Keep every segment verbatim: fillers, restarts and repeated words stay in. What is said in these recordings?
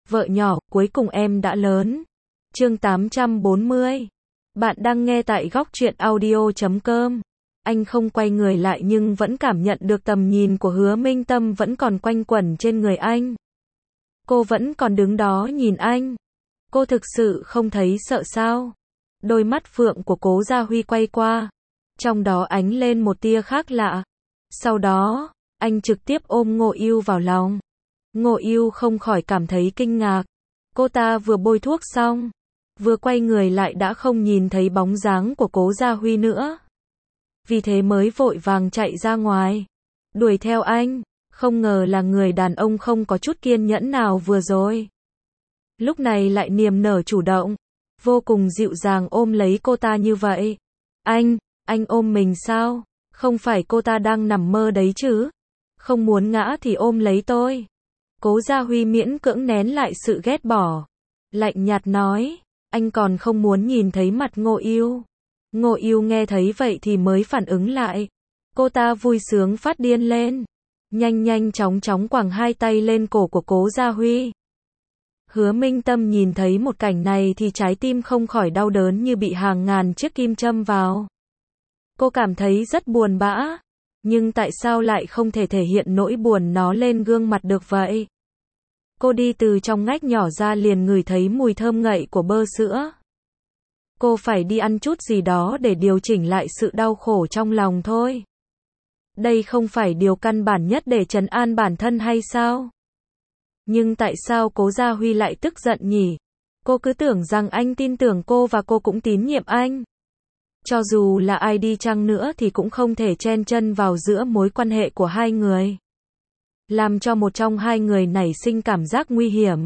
Vợ nhỏ, cuối cùng em đã lớn. Chương tám trăm bốn mươi. Bạn đang nghe tại góc truyện audio chấm com. Anh không quay người lại nhưng vẫn cảm nhận được tầm nhìn của Hứa Minh Tâm vẫn còn quanh quẩn trên người anh. Cô vẫn còn đứng đó nhìn anh. Cô thực sự không thấy sợ sao? Đôi mắt phượng của Cố Gia Huy quay qua. Trong đó ánh lên một tia khác lạ. Sau đó, anh trực tiếp ôm Ngộ Ưu vào lòng. Ngộ Ưu không khỏi cảm thấy kinh ngạc. Cô ta vừa bôi thuốc xong, vừa quay người lại đã không nhìn thấy bóng dáng của Cố Gia Huy nữa. Vì thế mới vội vàng chạy ra ngoài, đuổi theo anh, không ngờ là người đàn ông không có chút kiên nhẫn nào vừa rồi. Lúc này lại niềm nở chủ động, vô cùng dịu dàng ôm lấy cô ta như vậy. Anh, anh ôm mình sao? Không phải cô ta đang nằm mơ đấy chứ? Không muốn ngã thì ôm lấy tôi. Cố Gia Huy miễn cưỡng nén lại sự ghét bỏ. Lạnh nhạt nói, anh còn không muốn nhìn thấy mặt Ngộ Ưu. Ngộ Ưu nghe thấy vậy thì mới phản ứng lại. Cô ta vui sướng phát điên lên. Nhanh nhanh chóng chóng quàng hai tay lên cổ của Cố Gia Huy. Hứa Minh Tâm nhìn thấy một cảnh này thì trái tim không khỏi đau đớn như bị hàng ngàn chiếc kim châm vào. Cô cảm thấy rất buồn bã. Nhưng tại sao lại không thể thể hiện nỗi buồn nó lên gương mặt được vậy? Cô đi từ trong ngách nhỏ ra liền ngửi thấy mùi thơm ngậy của bơ sữa. Cô phải đi ăn chút gì đó để điều chỉnh lại sự đau khổ trong lòng thôi. Đây không phải điều căn bản nhất để trấn an bản thân hay sao? Nhưng tại sao Cố Gia Huy lại tức giận nhỉ? Cô cứ tưởng rằng anh tin tưởng cô và cô cũng tín nhiệm anh. Cho dù là ai đi chăng nữa thì cũng không thể chen chân vào giữa mối quan hệ của hai người. Làm cho một trong hai người nảy sinh cảm giác nguy hiểm.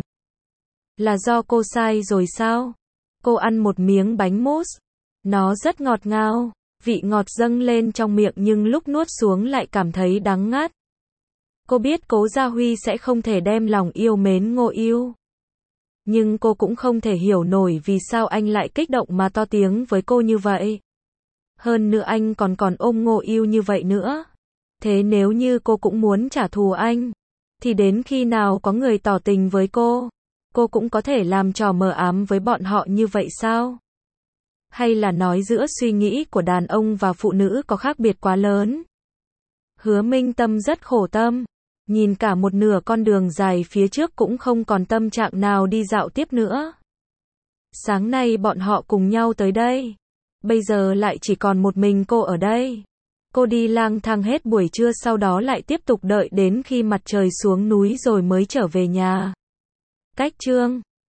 Là do cô sai rồi sao? Cô ăn một miếng bánh mousse. Nó rất ngọt ngào, vị ngọt dâng lên trong miệng nhưng lúc nuốt xuống lại cảm thấy đắng ngắt. Cô biết Cố Gia Huy sẽ không thể đem lòng yêu mến Ngộ Ưu. Nhưng cô cũng không thể hiểu nổi vì sao anh lại kích động mà to tiếng với cô như vậy. Hơn nữa anh còn còn ôm Ngộ Ưu như vậy nữa. Thế nếu như cô cũng muốn trả thù anh, thì đến khi nào có người tỏ tình với cô, cô cũng có thể làm trò mờ ám với bọn họ như vậy sao? Hay là nói giữa suy nghĩ của đàn ông và phụ nữ có khác biệt quá lớn? Hứa Minh Tâm rất khổ tâm. Nhìn cả một nửa con đường dài phía trước cũng không còn tâm trạng nào đi dạo tiếp nữa. Sáng nay bọn họ cùng nhau tới đây. Bây giờ lại chỉ còn một mình cô ở đây. Cô đi lang thang hết buổi trưa sau đó lại tiếp tục đợi đến khi mặt trời xuống núi rồi mới trở về nhà. Cách chương